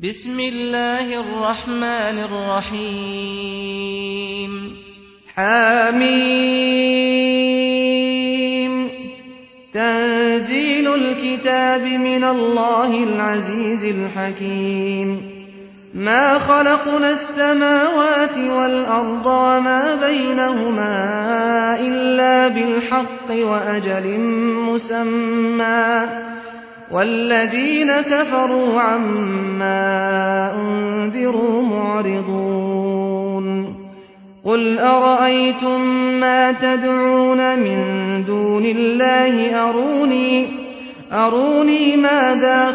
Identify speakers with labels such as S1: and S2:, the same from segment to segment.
S1: بسم الله الرحمن الرحيم حميم تنزيل الكتاب من الله العزيز الحكيم ما خلقنا السماوات والأرض وما بينهما إلا بالحق وأجل مسمى والذين كفروا عما أنذروا معرضون قل أرأيتم ما تدعون من دون الله أروني ماذا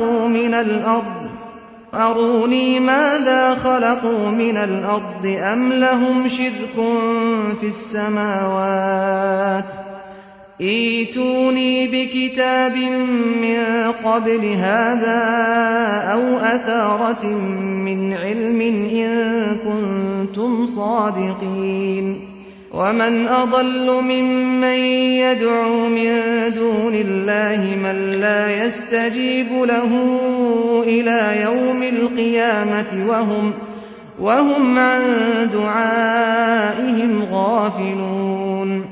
S1: خلقوا من الأرض أم لهم شرك في السماوات ائتوني بكتاب من قبل هذا أو أثارة من علم إن كنتم صادقين ومن أضل ممن يدعو من دون الله من لا يستجيب له إلى يوم القيامة وهم عن دعائهم غافلون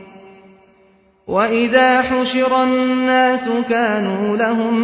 S1: وإذا حشر الناس كانوا لهم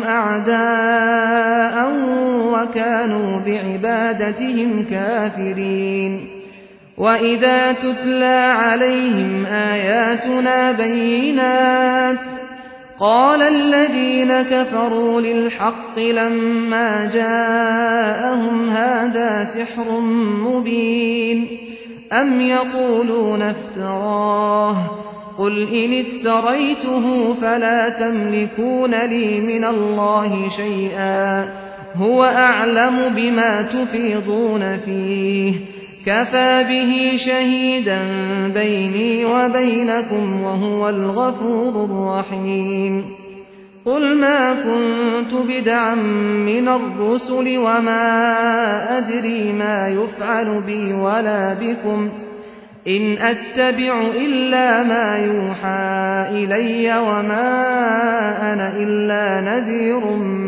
S1: أعداء وكانوا بعبادتهم كافرين وإذا تتلى عليهم آياتنا بينات قال الذين كفروا للحق لما جاءهم هذا سحر مبين أم يقولون افتراه قل إن افتريته فلا تملكون لي من الله شيئا هو أعلم بما تفيضون فيه كفى به شهيدا بيني وبينكم وهو الغفور الرحيم قل ما كنت بدعا من الرسل وما أدري ما يفعل بي ولا بكم إن أتبع إلا ما يوحى إلي وما أنا إلا نذير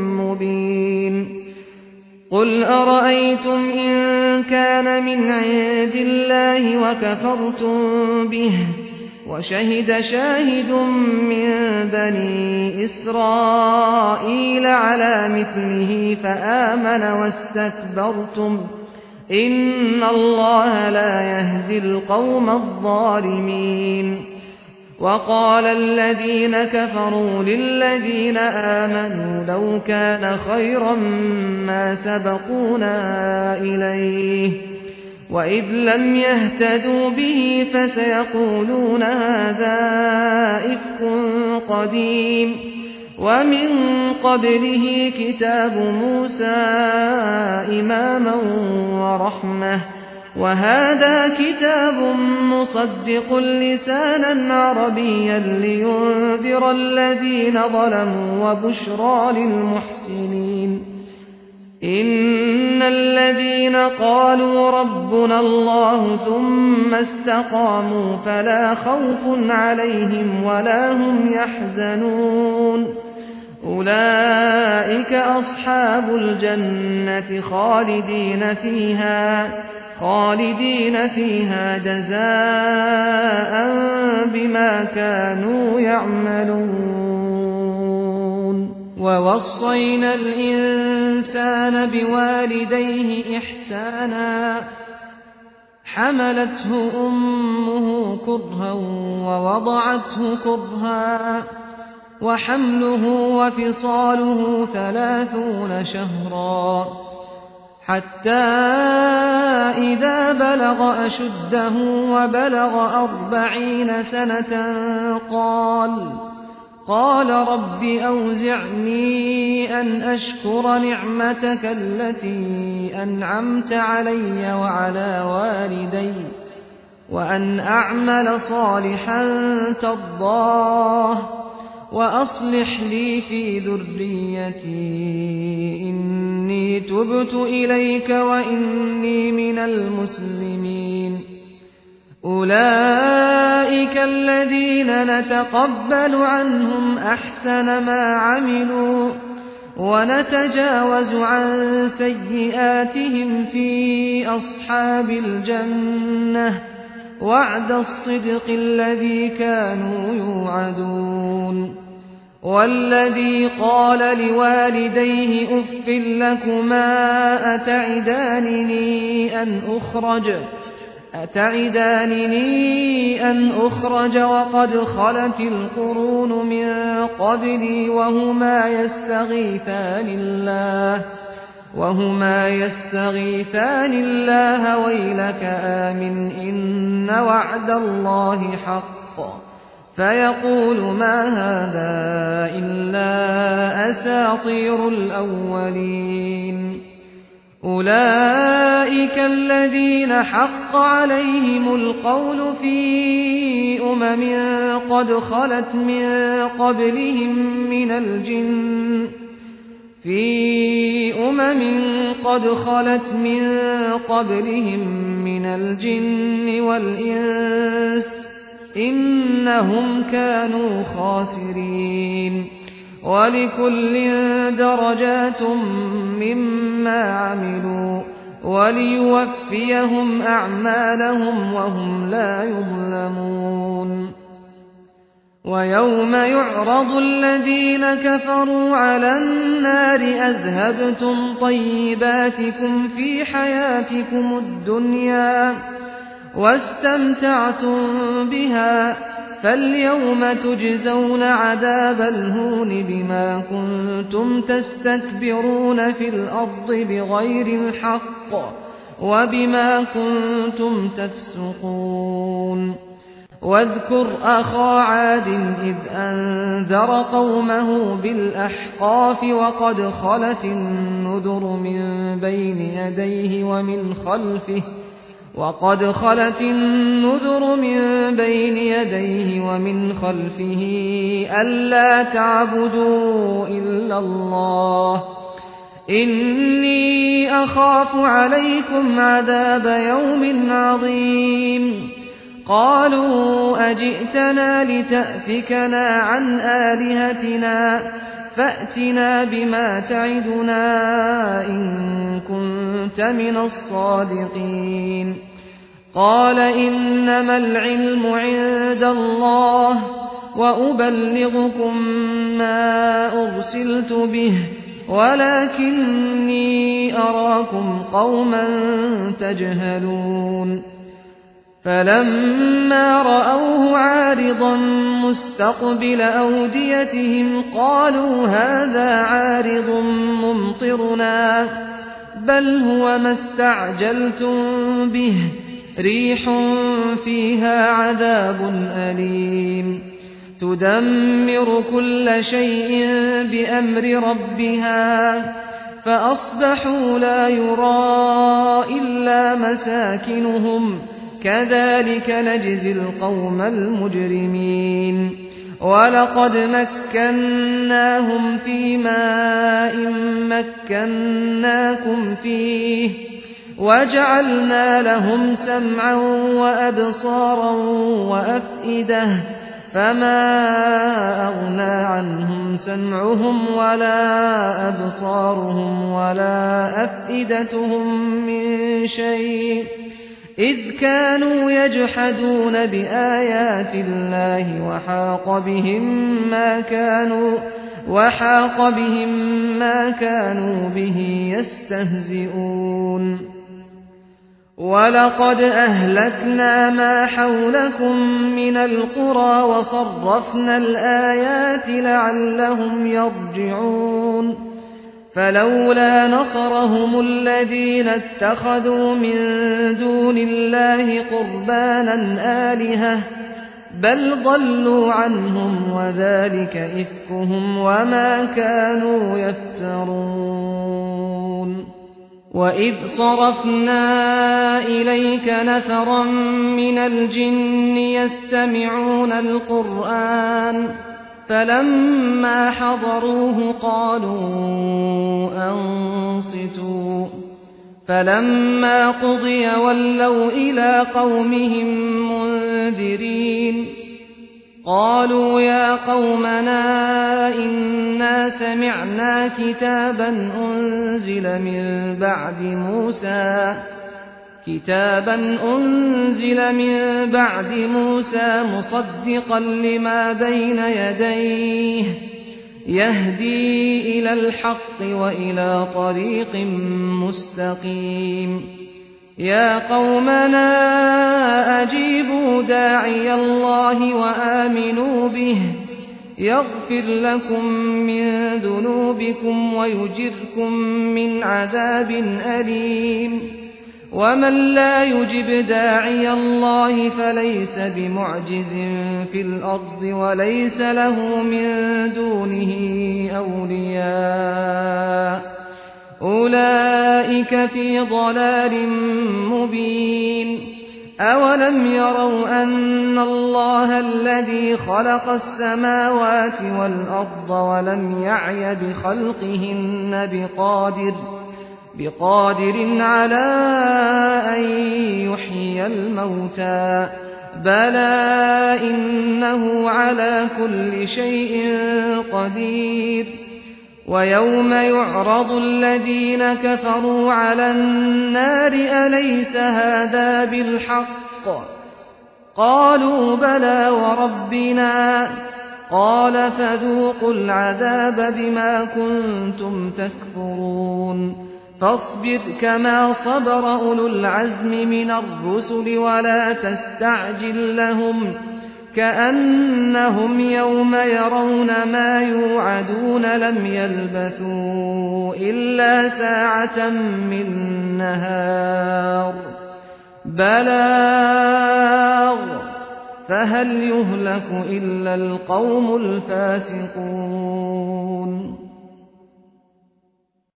S1: مبين قل أرأيتم إن كان من عند الله وكفرتم به وشهد شاهد من بني إسرائيل على مثله فآمن واستكبرتم إن الله لا يهدي القوم الظالمين وقال الذين كفروا للذين آمنوا لو كان خيرا ما سبقونا إليه وإذ لم يهتدوا به فسيقولون هذا إفك قديم ومن قبله كتاب موسى إماما ورحمة وهذا كتاب مصدق لسانا عربيا لينذر الذين ظلموا وبشرى للمحسنين إن الذين قالوا ربنا الله ثم استقاموا فلا خوف عليهم ولا هم يحزنون أولئك أصحاب الجنة خالدين فيها جزاء بما كانوا يعملون ووصينا الإنسان بوالديه إحسانا حملته أمه كرها ووضعته كرها وحمله وفصاله 30 شهرا حتى إذا بلغ أشده وبلغ 40 سنة قال رب أوزعني أن أشكر نعمتك التي أنعمت علي وعلى والدي وأن أعمل صالحا ترضاه وأصلح لي في ذريتي إني تبت إليك وإني من المسلمين أولئك الذين نتقبل عنهم أحسن ما عملوا ونتجاوز عن سيئاتهم في أصحاب الجنة وعد الصدق الذي كانوا يوعدون والذي قال لوالديه أف لكما أتعدانني أن أخرج وقد خلت القرون من قبلي وهما يستغيثان الله ويلك آمن إن وعد الله حق فيقول ما هذا إلا أساطير الأولين أولئك الذين حق عليهم القول في قد خلت من قبلهم من الجن والإنس إنهم كانوا خاسرين ولكل درجات مما عملوا وليوفيهم أعمالهم وهم لا يظلمون ويوم يعرض الذين كفروا على النار أذهبتم طيباتكم في حياتكم الدنيا واستمتعتم بها فاليوم تجزون عذاب الهون بما كنتم تستكبرون في الأرض بغير الحق وبما كنتم تفسقون واذكر أخا عاد إذ أنذر قومه بالأحقاف وقد خلت النذر من بين يديه ومن خلفه ألا تعبدوا إلا الله إني أخاف عليكم عذاب يوم عظيم قالوا أجئتنا لتأفكنا عن آلهتنا فأتنا بما تعدنا إن كنت من الصادقين قال إنما العلم عند الله وأبلغكم ما أرسلت به ولكني أراكم قوما تجهلون فلما رأوه عارضا مستقبل أوديتهم قالوا هذا عارض ممطرنا بل هو ما استعجلتم به ريح فيها عذاب أليم تدمر كل شيء بأمر ربها فأصبحوا لا يرى إلا مساكنهم كذلك نجزي القوم المجرمين ولقد مكناهم في ماء مكناكم فيه وجعلنا لهم سمعا وأبصارا وأفئدة فما أغنى عنهم سمعهم ولا أبصارهم ولا أفئدتهم من شيء إذ كانوا يجحدون بآيات الله وحاق بهم ما كانوا به يستهزئون ولقد أهلكنا ما حولكم من القرى وصرفنا الآيات لعلهم يرجعون فلولا نصرهم الذين اتخذوا من دون الله قربانا آلهة بل ضلوا عنهم وذلك إفكهم وما كانوا يفترون وإذ صرفنا إليك نفرا من الجن يستمعون القرآن فلما حضروه قالوا أنصتوا فلما قضي ولوا إلى قومهم منذرين قالوا يا قومنا إنا سمعنا كتابا أنزل من بعد موسى مصدقا لما بين يديه يهدي إلى الحق وإلى طريق مستقيم يا قومنا أجيبوا داعي الله وآمنوا به يغفر لكم من ذنوبكم ويجركم من عذاب أليم ومن لا يجب داعي الله فليس بمعجز في الأرض وليس له من دونه أولياء أولئك في ضلال مبين أولم يروا أن الله الذي خلق السماوات والأرض ولم يعي بخلقهن بقادر على أن يحيي الموتى بلى إنه على كل شيء قدير ويوم يعرض الذين كفروا على النار أليس هذا بالحق قالوا بلى وربنا قال فذوقوا العذاب بما كنتم تكفرون فاصبر كما صبر أولو العزم من الرسل ولا تستعجل لهم كأنهم يوم يرون ما يوعدون لم يلبثوا إلا ساعة من نهار بلاغ فهل يهلك إلا القوم الفاسقون